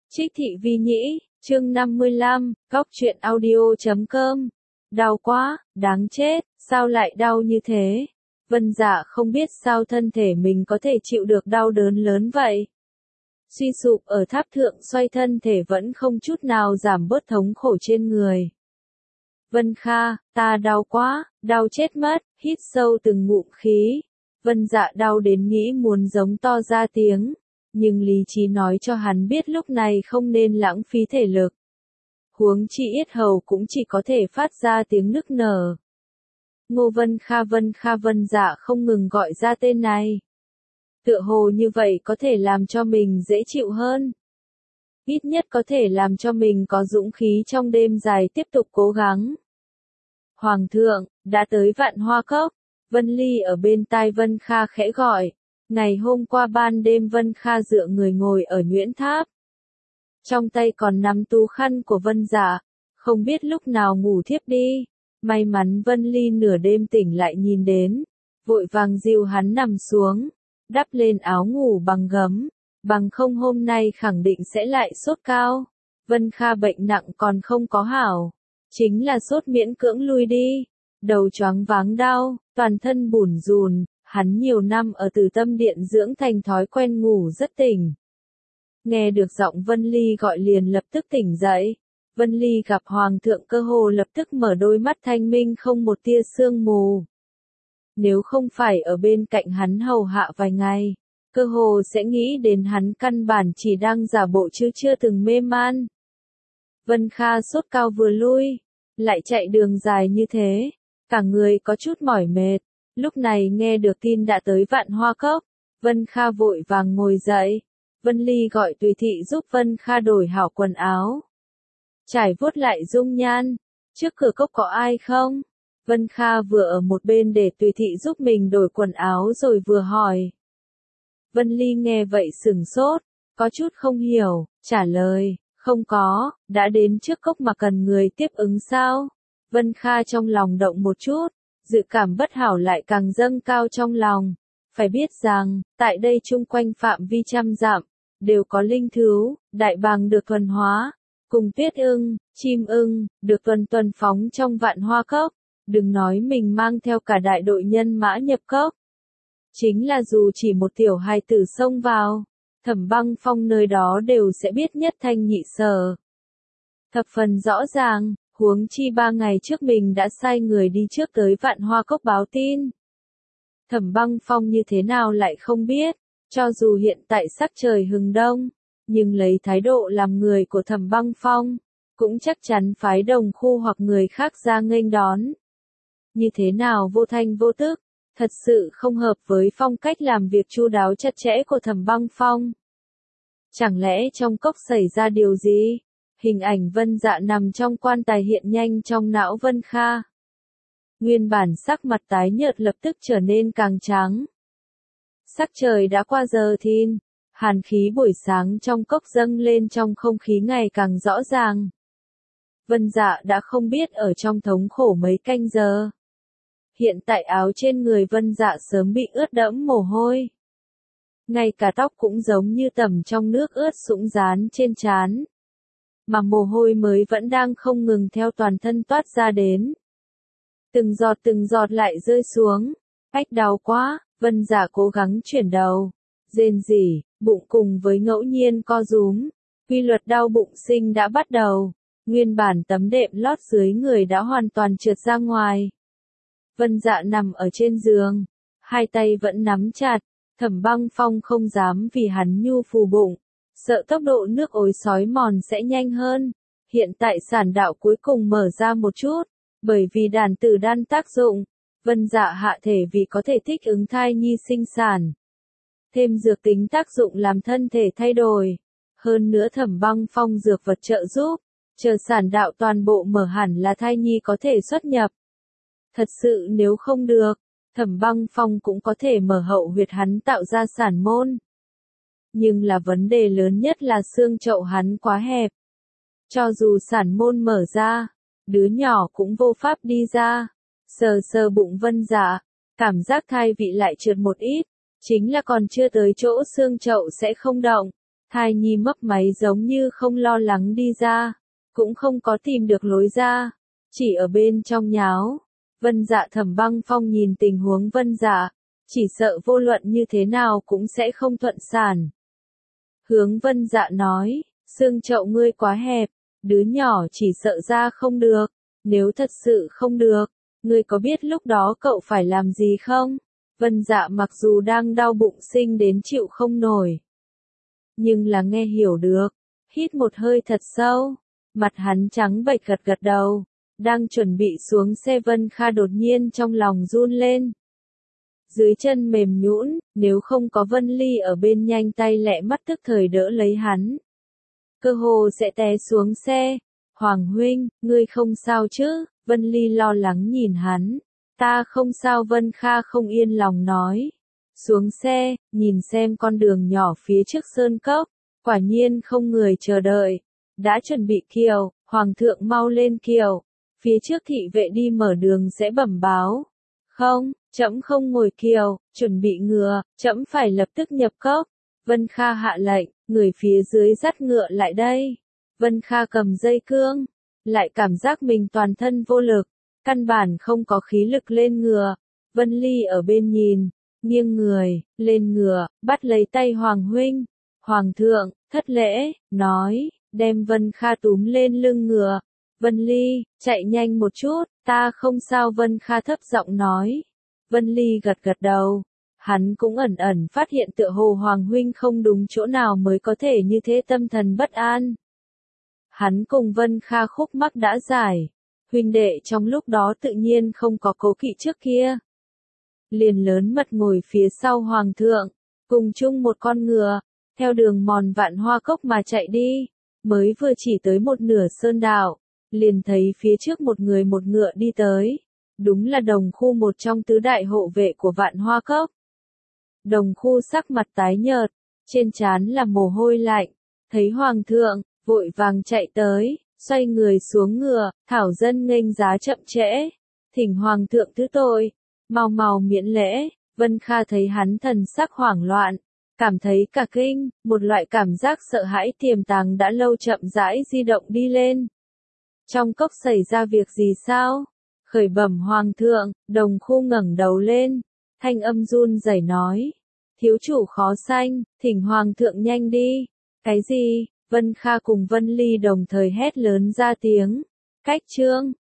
Trích Thị Vi Nhĩ, chương 55, Góc Truyện Audio.com. Đau quá, đáng chết, sao lại đau như thế? Vân Dạ không biết sao thân thể mình có thể chịu được đau đớn lớn vậy. Suy sụp ở tháp thượng xoay thân thể vẫn không chút nào giảm bớt thống khổ trên người. Vân Kha, ta đau quá, đau chết mất, hít sâu từng ngụm khí. Vân Dạ đau đến nghĩ muốn giống to ra tiếng. Nhưng lý trí nói cho hắn biết lúc này không nên lãng phí thể lực. Huống chi yết hầu cũng chỉ có thể phát ra tiếng nức nở. Ngô Vân Kha Vân Dạ không ngừng gọi ra tên này. Tựa hồ như vậy có thể làm cho mình dễ chịu hơn. Ít nhất có thể làm cho mình có dũng khí trong đêm dài tiếp tục cố gắng. Hoàng thượng, đã tới Vạn Hoa Cốc. Vân Ly ở bên tai Vân Kha khẽ gọi. Ngày hôm qua ban đêm Vân Kha dựa người ngồi ở nhuyễn tháp. Trong tay còn nắm tú khăn của Vân Dạ, không biết lúc nào ngủ thiếp đi. May mắn Vân Ly nửa đêm tỉnh lại nhìn đến, vội vàng dìu hắn nằm xuống, đắp lên áo ngủ bằng gấm, bằng không hôm nay khẳng định sẽ lại sốt cao. Vân Kha bệnh nặng còn không có hảo, chính là sốt miễn cưỡng lui đi, đầu choáng váng đau, toàn thân bủn rùn. Hắn nhiều năm ở Từ Tâm Điện dưỡng thành thói quen ngủ rất tỉnh. Nghe được giọng Vân Ly gọi liền lập tức tỉnh dậy. Vân Ly gặp Hoàng thượng cơ hồ lập tức mở đôi mắt thanh minh không một tia sương mù. Nếu không phải ở bên cạnh hắn hầu hạ vài ngày, cơ hồ sẽ nghĩ đến hắn căn bản chỉ đang giả bộ chứ chưa từng mê man. Vân Kha sốt cao vừa lui, lại chạy đường dài như thế, cả người có chút mỏi mệt. Lúc này nghe được tin đã tới Vạn Hoa Cốc, Vân Kha vội vàng ngồi dậy. Vân Ly gọi Tùy Thị giúp Vân Kha đổi hảo quần áo. Trải vuốt lại dung nhan, trước cửa cốc có ai không? Vân Kha vừa ở một bên để Tùy Thị giúp mình đổi quần áo rồi vừa hỏi. Vân Ly nghe vậy sửng sốt, có chút không hiểu, trả lời, không có, đã đến trước cốc mà cần người tiếp ứng sao? Vân Kha trong lòng động một chút. Dự cảm bất hảo lại càng dâng cao trong lòng. Phải biết rằng, tại đây chung quanh phạm vi trăm dặm, đều có linh thú, đại bàng được thuần hóa, cùng tuyết ưng, chim ưng, được tuần phóng trong Vạn Hoa Cốc. Đừng nói mình mang theo cả đại đội nhân mã nhập cốc. Chính là dù chỉ một tiểu hài tử xông vào, Thẩm Băng Phong nơi đó đều sẽ biết nhất thanh nhị sở. Thập phần rõ ràng. Huống chi 3 ngày trước mình đã sai người đi trước tới Vạn Hoa Cốc báo tin. Thẩm Băng Phong như thế nào lại không biết, cho dù hiện tại sắc trời hừng đông, nhưng lấy thái độ làm người của Thẩm Băng Phong, cũng chắc chắn phái đồng khu hoặc người khác ra nghênh đón. Như thế nào vô thanh vô tức, thật sự không hợp với phong cách làm việc chu đáo chặt chẽ của Thẩm Băng Phong. Chẳng lẽ trong cốc xảy ra điều gì? Hình ảnh Vân Dạ nằm trong quan tài hiện nhanh trong não Vân Kha. Nguyên bản sắc mặt tái nhợt lập tức trở nên càng trắng. Sắc trời đã qua giờ thìn, hàn khí buổi sáng trong cốc dâng lên trong không khí ngày càng rõ ràng. Vân Dạ đã không biết ở trong thống khổ mấy canh giờ. Hiện tại áo trên người Vân Dạ sớm bị ướt đẫm mồ hôi. Ngay cả tóc cũng giống như tẩm trong nước ướt sũng dán trên trán. Mà mồ hôi mới vẫn đang không ngừng theo toàn thân toát ra đến. Từng giọt lại rơi xuống. Ách đau quá, Vân Dạ cố gắng chuyển đầu. Rên rỉ, bụng cùng với ngẫu nhiên co rúm. Quy luật đau bụng sinh đã bắt đầu. Nguyên bản tấm đệm lót dưới người đã hoàn toàn trượt ra ngoài. Vân Dạ nằm ở trên giường. Hai tay vẫn nắm chặt. Thẩm Băng Phong không dám vì hắn nhu phù bụng. Sợ tốc độ nước ối xói mòn sẽ nhanh hơn. Hiện tại sản đạo cuối cùng mở ra một chút, bởi vì đàn tử đan tác dụng, Vân Dạ hạ thể vì có thể thích ứng thai nhi sinh sản. Thêm dược tính tác dụng làm thân thể thay đổi. Hơn nữa Thẩm Băng Phong dược vật trợ giúp, chờ sản đạo toàn bộ mở hẳn là thai nhi có thể xuất nhập. Thật sự nếu không được, Thẩm Băng Phong cũng có thể mở hậu huyệt hắn tạo ra sản môn. Nhưng là vấn đề lớn nhất là xương chậu hắn quá hẹp. Cho dù sản môn mở ra, đứa nhỏ cũng vô pháp đi ra. Sờ bụng Vân Dạ, cảm giác thai vị lại trượt một ít, chính là còn chưa tới chỗ xương chậu sẽ không động. Thai nhi mấp máy giống như không lo lắng đi ra, cũng không có tìm được lối ra, chỉ ở bên trong nháo. Vân Dạ Thẩm Băng Phong nhìn tình huống Vân Dạ, chỉ sợ vô luận như thế nào cũng sẽ không thuận sản. Hướng Vân Dạ nói, xương chậu ngươi quá hẹp, đứa nhỏ chỉ sợ ra không được, nếu thật sự không được, ngươi có biết lúc đó cậu phải làm gì không? Vân Dạ mặc dù đang đau bụng sinh đến chịu không nổi, nhưng là nghe hiểu được, hít một hơi thật sâu, mặt hắn trắng bệch gật gật đầu, đang chuẩn bị xuống xe Vân Kha đột nhiên trong lòng run lên. Dưới chân mềm nhũn, nếu không có Vân Ly ở bên nhanh tay lẹ mắt tức thời đỡ lấy hắn, cơ hồ sẽ té xuống xe. Hoàng huynh, ngươi không sao chứ? Vân Ly lo lắng nhìn hắn. Ta không sao, Vân Kha không yên lòng nói. Xuống xe, nhìn xem con đường nhỏ phía trước sơn cốc, quả nhiên không người chờ đợi. Đã chuẩn bị kiều, Hoàng thượng mau lên kiều, phía trước thị vệ đi mở đường sẽ bẩm báo. Không, trẫm không ngồi kiều, chuẩn bị ngựa, trẫm phải lập tức nhập cốc. Vân Kha hạ lệnh, người phía dưới dắt ngựa lại đây. Vân Kha cầm dây cương, lại cảm giác mình toàn thân vô lực, căn bản không có khí lực lên ngựa. Vân Ly ở bên nhìn, nghiêng người, lên ngựa, bắt lấy tay Hoàng huynh. Hoàng thượng, thất lễ, nói, đem Vân Kha túm lên lưng ngựa. Vân Ly, chạy nhanh một chút, ta không sao, Vân Kha thấp giọng nói. Vân Ly gật gật đầu. Hắn cũng ẩn ẩn phát hiện tựa hồ Hoàng huynh không đúng chỗ nào mới có thể như thế tâm thần bất an. Hắn cùng Vân Kha khúc mắc đã giải, huynh đệ trong lúc đó tự nhiên không có cố kỵ trước kia. Liền lớn mật ngồi phía sau Hoàng thượng, cùng chung một con ngựa, theo đường mòn Vạn Hoa Cốc mà chạy đi, mới vừa chỉ tới một nửa sơn đạo, liền thấy phía trước một người một ngựa đi tới, đúng là Đồng Khu, một trong tứ đại hộ vệ của Vạn Hoa Cốc. Đồng Khu sắc mặt tái nhợt, trên trán là mồ hôi lạnh, thấy Hoàng thượng, vội vàng chạy tới, xoay người xuống ngựa, thảo dân nghênh giá chậm trễ, thỉnh Hoàng thượng thứ tội, mau mau miễn lễ. Vân Kha thấy hắn thần sắc hoảng loạn, cảm thấy cả kinh, một loại cảm giác sợ hãi tiềm tàng đã lâu chậm rãi di động đi lên. Trong cốc xảy ra việc gì sao? Khởi bẩm Hoàng thượng. Đồng Khu ngẩng đầu lên, thanh âm run rẩy nói, thiếu chủ khó sanh, thỉnh Hoàng thượng nhanh đi. Cái gì? Vân Kha cùng Vân Ly đồng thời hét lớn ra tiếng. Cách chương